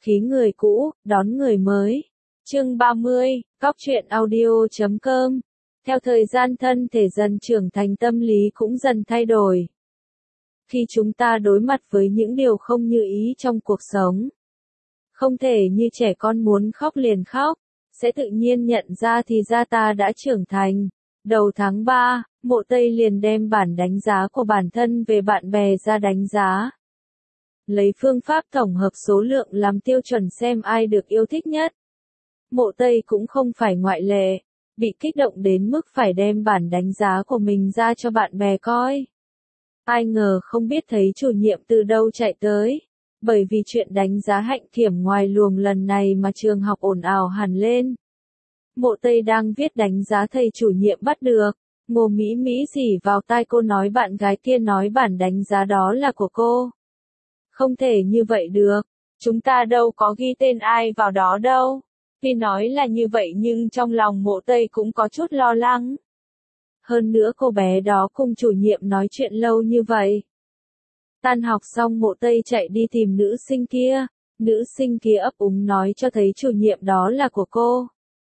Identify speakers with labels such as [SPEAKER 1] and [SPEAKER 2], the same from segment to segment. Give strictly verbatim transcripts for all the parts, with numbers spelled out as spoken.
[SPEAKER 1] khí người cũ, đón người mới. Chương ba mươi, Góc truyện audio chấm com. Theo thời gian thân thể dần trưởng thành tâm lý cũng dần thay đổi. Khi chúng ta đối mặt với những điều không như ý trong cuộc sống, không thể như trẻ con muốn khóc liền khóc, sẽ tự nhiên nhận ra thì ra ta đã trưởng thành. Đầu tháng ba, Mộ Tây liền đem bản đánh giá của bản thân về bạn bè ra đánh giá. Lấy phương pháp tổng hợp số lượng làm tiêu chuẩn xem ai được yêu thích nhất. Mộ Tây cũng không phải ngoại lệ, bị kích động đến mức phải đem bản đánh giá của mình ra cho bạn bè coi. Ai ngờ không biết thấy chủ nhiệm từ đâu chạy tới, bởi vì chuyện đánh giá hạnh kiểm ngoài luồng lần này mà trường học ồn ào hẳn lên. Mộ Tây đang viết đánh giá thầy chủ nhiệm bắt được, Ngô Mỹ Mỹ rỉ vào tai cô nói bạn gái kia nói bản đánh giá đó là của cô. Không thể như vậy được, chúng ta đâu có ghi tên ai vào đó đâu. Tuy nói là như vậy nhưng trong lòng Mộ Tây cũng có chút lo lắng. Hơn nữa cô bé đó cùng chủ nhiệm nói chuyện lâu như vậy. Tan học xong Mộ Tây chạy đi tìm nữ sinh kia, nữ sinh kia ấp úng nói cho thấy chủ nhiệm đó là của cô.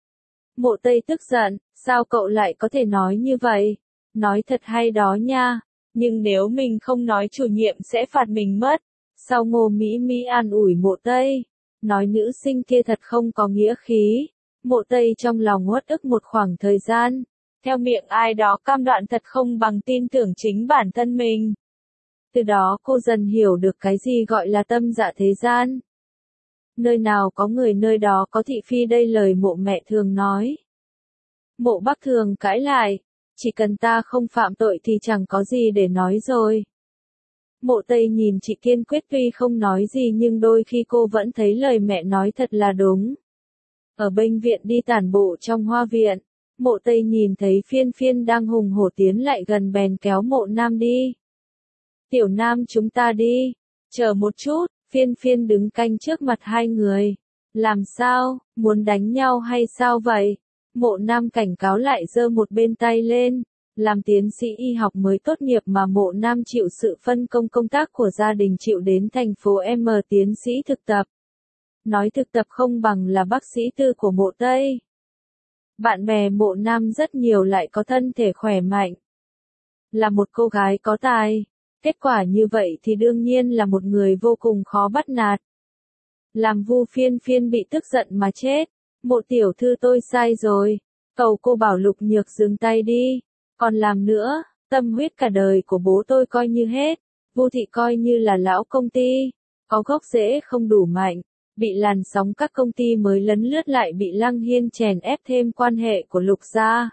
[SPEAKER 1] Mộ Tây tức giận, sao cậu lại có thể nói như vậy? Nói thật hay đó nha, nhưng nếu mình không nói chủ nhiệm sẽ phạt mình mất. Sau Ngô Mỹ Mỹ an ủi Mộ Tây, nói nữ sinh kia thật không có nghĩa khí. Mộ Tây trong lòng uất ức một khoảng thời gian, theo miệng ai đó cam đoạn thật không bằng tin tưởng chính bản thân mình. Từ đó cô dần hiểu được cái gì gọi là tâm dạ thế gian. Nơi nào có người nơi đó có thị phi đây lời Mộ mẹ thường nói. Mộ Bắc thường cãi lại, chỉ cần ta không phạm tội thì chẳng có gì để nói rồi. Mộ Tây nhìn chị kiên quyết tuy không nói gì nhưng đôi khi cô vẫn thấy lời mẹ nói thật là đúng. Ở bệnh viện đi tản bộ trong hoa viện, Mộ Tây nhìn thấy Phiên Phiên đang hùng hổ tiến lại gần bèn kéo Mộ Nam đi. Tiểu Nam chúng ta đi, chờ một chút, Phiên Phiên đứng canh trước mặt hai người. Làm sao, muốn đánh nhau hay sao vậy? Mộ Nam cảnh cáo lại giơ một bên tay lên. Làm tiến sĩ y học mới tốt nghiệp mà Mộ Nam chịu sự phân công công tác của gia đình chịu đến thành phố M tiến sĩ thực tập. Nói thực tập không bằng là bác sĩ tư của Mộ Tây. Bạn bè Mộ Nam rất nhiều lại có thân thể khỏe mạnh. Là một cô gái có tài. Kết quả như vậy thì đương nhiên là một người vô cùng khó bắt nạt. Làm Vu Phiên Phiên bị tức giận mà chết. Mộ tiểu thư tôi sai rồi. Cầu cô bảo Lục Nhược dừng tay đi. Còn làm nữa, tâm huyết cả đời của bố tôi coi như hết. Vu thị coi như là lão công ty. Có gốc rễ không đủ mạnh. Bị làn sóng các công ty mới lấn lướt lại bị Lăng Hiên chèn ép thêm quan hệ của Lục gia.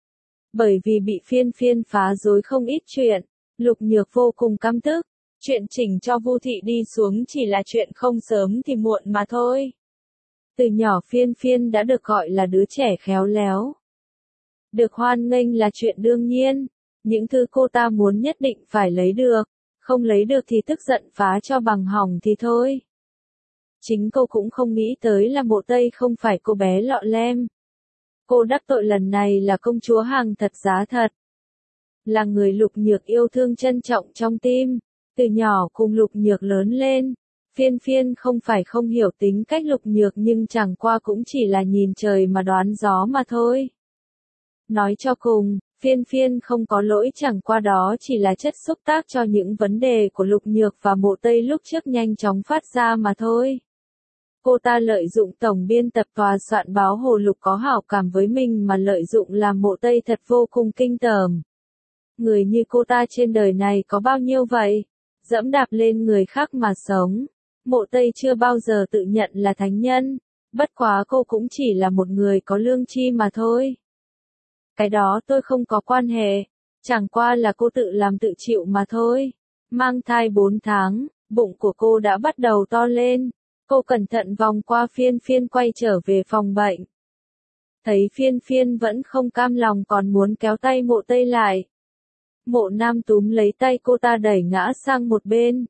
[SPEAKER 1] Bởi vì bị Phiên Phiên phá rối không ít chuyện. Lục Nhược vô cùng căm tức, chuyện chỉnh cho Vu thị đi xuống chỉ là chuyện không sớm thì muộn mà thôi. Từ nhỏ Phiên Phiên đã được gọi là đứa trẻ khéo léo. Được hoan nghênh là chuyện đương nhiên, những thứ cô ta muốn nhất định phải lấy được, không lấy được thì tức giận phá cho bằng hỏng thì thôi. Chính cô cũng không nghĩ tới là Mộ Tây không phải cô bé lọ lem. Cô đắc tội lần này là công chúa hàng thật giá thật. Là người Lục Nhược yêu thương trân trọng trong tim, từ nhỏ cùng Lục Nhược lớn lên. Phiên Phiên không phải không hiểu tính cách Lục Nhược nhưng chẳng qua cũng chỉ là nhìn trời mà đoán gió mà thôi. Nói cho cùng, Phiên Phiên không có lỗi chẳng qua đó chỉ là chất xúc tác cho những vấn đề của Lục Nhược và Mộ Tây lúc trước nhanh chóng phát ra mà thôi. Cô ta lợi dụng tổng biên tập tòa soạn báo Hồ Lục có hảo cảm với mình mà lợi dụng làm Mộ Tây thật vô cùng kinh tởm. Người như cô ta trên đời này có bao nhiêu vậy? Dẫm đạp lên người khác mà sống. Mộ Tây chưa bao giờ tự nhận là thánh nhân. Bất quá cô cũng chỉ là một người có lương tri mà thôi. Cái đó tôi không có quan hệ. Chẳng qua là cô tự làm tự chịu mà thôi. Mang thai bốn tháng, bụng của cô đã bắt đầu to lên. Cô cẩn thận vòng qua Phiên Phiên quay trở về phòng bệnh. Thấy Phiên Phiên vẫn không cam lòng còn muốn kéo tay Mộ Tây lại. Mộ Nam túm lấy tay cô ta đẩy ngã sang một bên.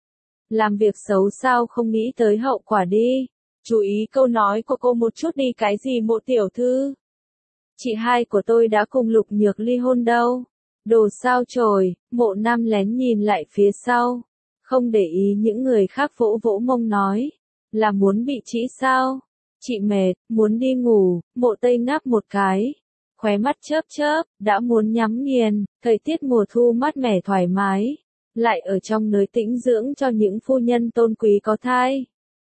[SPEAKER 1] Làm việc xấu sao không nghĩ tới hậu quả đi. Chú ý câu nói của cô một chút đi cái gì Mộ tiểu thư. Chị hai của tôi đã cùng Lục Nhược ly hôn đâu. Đồ sao chổi, Mộ Nam lén nhìn lại phía sau. Không để ý những người khác vỗ vỗ mông nói. Là muốn bị trĩ sao? Chị mệt, muốn đi ngủ, Mộ Tây ngáp một cái. Khóe mắt chớp chớp, đã muốn nhắm nghiền, thời tiết mùa thu mát mẻ thoải mái. Lại ở trong nơi tĩnh dưỡng cho những phu nhân tôn quý có thai.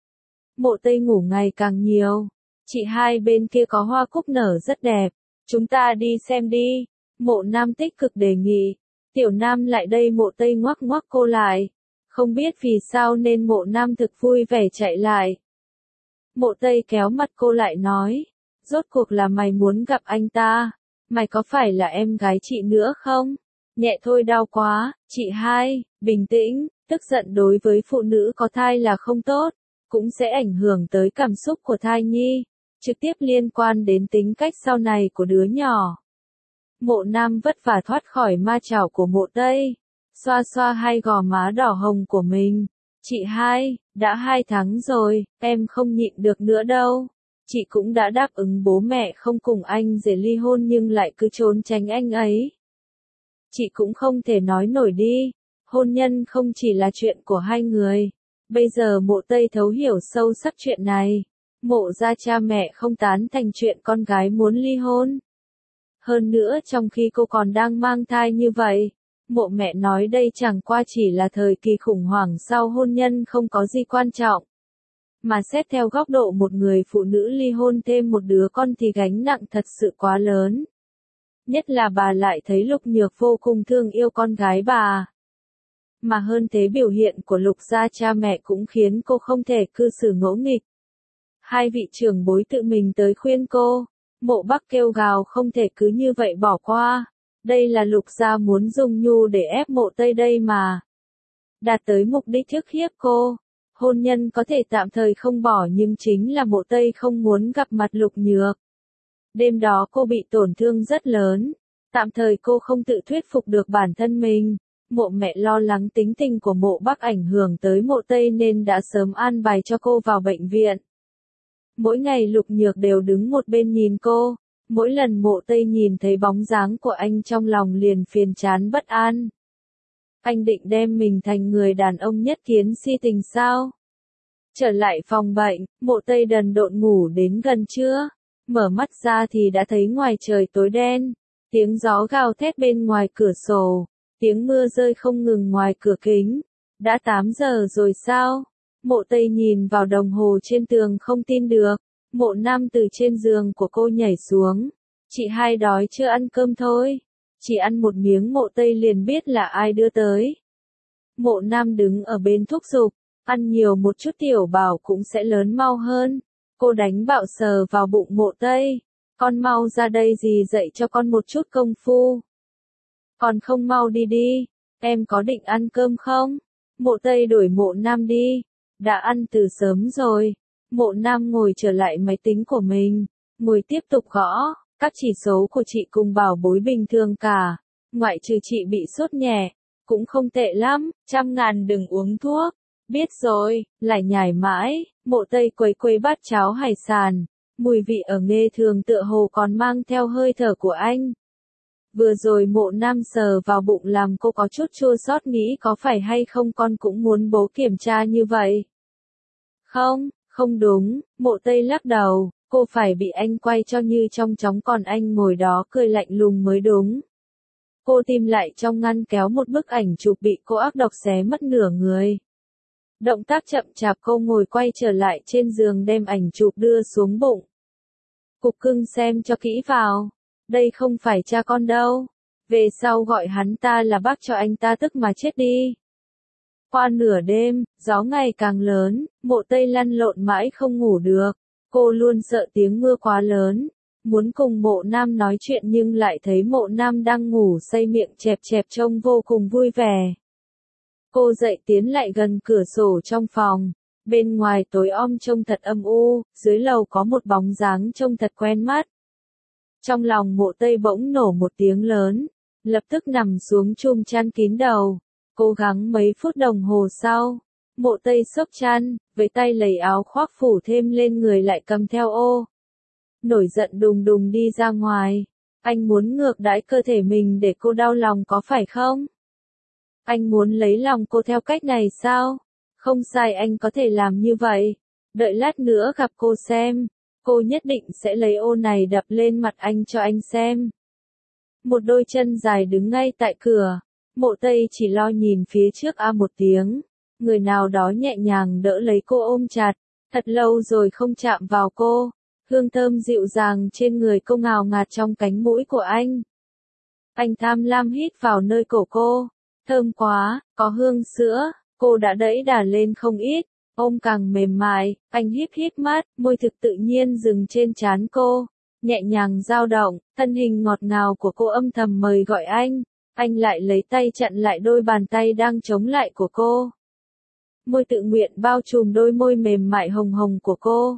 [SPEAKER 1] Mộ Tây ngủ ngày càng nhiều. Chị hai bên kia có hoa cúc nở rất đẹp. Chúng ta đi xem đi. Mộ Nam tích cực đề nghị. Tiểu Nam lại đây, Mộ Tây ngoắc ngoắc cô lại. Không biết vì sao nên Mộ Nam thực vui vẻ chạy lại. Mộ Tây kéo mặt cô lại nói. Rốt cuộc là mày muốn gặp anh ta. Mày có phải là em gái chị nữa không? Nhẹ thôi, đau quá. Chị hai, bình tĩnh. Tức giận đối với phụ nữ có thai là không tốt. Cũng sẽ ảnh hưởng tới cảm xúc của thai nhi. Trực tiếp liên quan đến tính cách sau này của đứa nhỏ. Mộ Nam vất vả thoát khỏi ma chảo của Mộ Tây. Xoa xoa hai gò má đỏ hồng của mình. Chị hai, đã hai tháng rồi, em không nhịn được nữa đâu. Chị cũng đã đáp ứng bố mẹ không cùng anh rể ly hôn nhưng lại cứ trốn tránh anh ấy. Chị cũng không thể nói nổi đi. Hôn nhân không chỉ là chuyện của hai người. Bây giờ Mộ Tây thấu hiểu sâu sắc chuyện này. Mộ gia cha mẹ không tán thành chuyện con gái muốn ly hôn. Hơn nữa trong khi cô còn đang mang thai như vậy, Mộ mẹ nói đây chẳng qua chỉ là thời kỳ khủng hoảng sau hôn nhân, không có gì quan trọng. Mà xét theo góc độ một người phụ nữ ly hôn thêm một đứa con thì gánh nặng thật sự quá lớn. Nhất là bà lại thấy Lục Nhược vô cùng thương yêu con gái bà. Mà hơn thế, biểu hiện của Lục gia cha mẹ cũng khiến cô không thể cư xử ngỗ nghịch. Hai vị trưởng bối tự mình tới khuyên cô. Mộ Bắc kêu gào không thể cứ như vậy bỏ qua. Đây là Lục gia muốn dùng nhu để ép Mộ Tây đây mà. Đạt tới mục đích ức hiếp cô. Hôn nhân có thể tạm thời không bỏ nhưng chính là Mộ Tây không muốn gặp mặt Lục Nhược. Đêm đó cô bị tổn thương rất lớn. Tạm thời cô không tự thuyết phục được bản thân mình. Mộ mẹ lo lắng tính tình của Mộ Bắc ảnh hưởng tới Mộ Tây nên đã sớm an bài cho cô vào bệnh viện. Mỗi ngày Lục Nhược đều đứng một bên nhìn cô. Mỗi lần Mộ Tây nhìn thấy bóng dáng của anh trong lòng liền phiền chán bất an. Anh định đem mình thành người đàn ông nhất kiến si tình sao? Trở lại phòng bệnh, Mộ Tây đần độn ngủ đến gần trưa. Mở mắt ra thì đã thấy ngoài trời tối đen. Tiếng gió gào thét bên ngoài cửa sổ. Tiếng mưa rơi không ngừng ngoài cửa kính. Đã tám giờ rồi sao? Mộ Tây nhìn vào đồng hồ trên tường không tin được. Mộ Nam từ trên giường của cô nhảy xuống. Chị hai đói chưa, ăn cơm thôi. Chỉ ăn một miếng Mộ Tây liền biết là ai đưa tới. Mộ Nam đứng ở bên thúc giục. Ăn nhiều một chút tiểu bảo cũng sẽ lớn mau hơn. Cô đánh bạo sờ vào bụng Mộ Tây. Con mau ra đây, gì dạy cho con một chút công phu. Còn không mau đi đi. Em có định ăn cơm không? Mộ Tây đuổi Mộ Nam đi. Đã ăn từ sớm rồi. Mộ Nam ngồi trở lại máy tính của mình. Ngồi tiếp tục gõ. Các chỉ số của chị cùng bảo bối bình thường cả. Ngoại trừ chị bị sốt nhẹ. Cũng không tệ lắm. Trăm ngàn đừng uống thuốc. Biết rồi. Lại nhải mãi. Mộ Tây quấy quấy bát cháo hải sản. Mùi vị ở nghe thường tựa hồ còn mang theo hơi thở của anh. Vừa rồi Mộ Nam sờ vào bụng làm cô có chút chua xót, nghĩ có phải hay không con cũng muốn bố kiểm tra như vậy. Không, không đúng. Mộ Tây lắc đầu. Cô phải bị anh quay cho như trong chóng, còn anh ngồi đó cười lạnh lùng mới đúng. Cô tìm lại trong ngăn kéo một bức ảnh chụp bị cô ác độc xé mất nửa người. Động tác chậm chạp, cô ngồi quay trở lại trên giường đem ảnh chụp đưa xuống bụng. Cục cưng xem cho kỹ vào. Đây không phải cha con đâu. Về sau gọi hắn ta là bác cho anh ta tức mà chết đi. Qua nửa đêm, gió ngày càng lớn, Mộ Tây lăn lộn mãi không ngủ được. Cô luôn sợ tiếng mưa quá lớn. Muốn cùng Mộ Nam nói chuyện nhưng lại thấy Mộ Nam đang ngủ say, miệng chẹp chẹp trông vô cùng vui vẻ. Cô dậy tiến lại gần cửa sổ trong phòng. Bên ngoài tối om trông thật âm u, dưới lầu có một bóng dáng trông thật quen mắt. Trong lòng Mộ Tây bỗng nổ một tiếng lớn, lập tức nằm xuống chum chăn kín đầu. Cố gắng mấy phút đồng hồ sau, Mộ Tây xốc chăn, với tay lấy áo khoác phủ thêm lên người, lại cầm theo ô. Nổi giận đùng đùng đi ra ngoài. Anh muốn ngược đãi cơ thể mình để cô đau lòng có phải không? Anh muốn lấy lòng cô theo cách này sao? Không sai, anh có thể làm như vậy. Đợi lát nữa gặp cô xem, cô nhất định sẽ lấy ô này đập lên mặt anh cho anh xem. Một đôi chân dài đứng ngay tại cửa, Mộ Tây chỉ lo nhìn phía trước a một tiếng, người nào đó nhẹ nhàng đỡ lấy cô ôm chặt, thật lâu rồi không chạm vào cô, hương thơm dịu dàng trên người cô ngào ngạt trong cánh mũi của anh. Anh tham lam hít vào nơi cổ cô, thơm quá, có hương sữa, cô đã đẩy đà lên không ít, ôm càng mềm mại, anh híp híp mắt, môi thực tự nhiên dừng trên trán cô, nhẹ nhàng dao động, thân hình ngọt ngào của cô âm thầm mời gọi anh, anh lại lấy tay chặn lại đôi bàn tay đang chống lại của cô. Môi tự nguyện bao trùm đôi môi mềm mại hồng hồng của cô.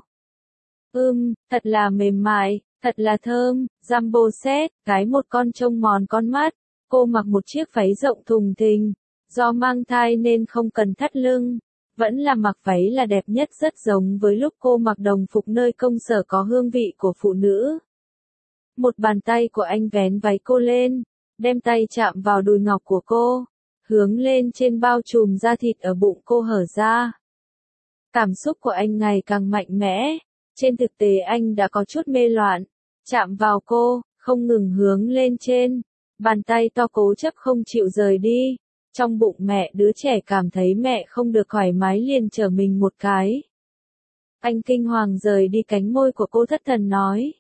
[SPEAKER 1] Ưm, thật là mềm mại, thật là thơm, Jumbo set, cái một con trông mòn con mắt, cô mặc một chiếc váy rộng thùng thình, do mang thai nên không cần thắt lưng, vẫn là mặc váy là đẹp nhất, rất giống với lúc cô mặc đồng phục nơi công sở có hương vị của phụ nữ. Một bàn tay của anh vén váy cô lên, đem tay chạm vào đùi ngọc của cô, hướng lên trên bao trùm da thịt ở bụng cô hở ra. Cảm xúc của anh ngày càng mạnh mẽ, trên thực tế anh đã có chút mê loạn, chạm vào cô, không ngừng hướng lên trên, bàn tay to cố chấp không chịu rời đi. Trong bụng mẹ, đứa trẻ cảm thấy mẹ không được thoải mái liền trở mình một cái. Anh kinh hoàng rời đi cánh môi của cô, thất thần nói.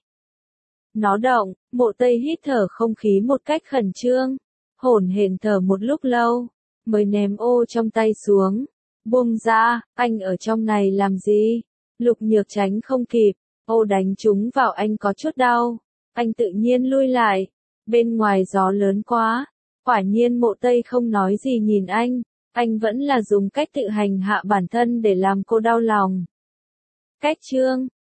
[SPEAKER 1] Nó động, Mộ Tây hít thở không khí một cách khẩn trương, hổn hển thở một lúc lâu, mới ném ô trong tay xuống. Buông ra, anh ở trong này làm gì? Lục Nhược tránh không kịp, ô đánh trúng vào anh có chút đau. Anh tự nhiên lui lại, bên ngoài gió lớn quá. Quả nhiên Mộ Tây không nói gì nhìn anh, anh vẫn là dùng cách tự hành hạ bản thân để làm cô đau lòng. Cách chương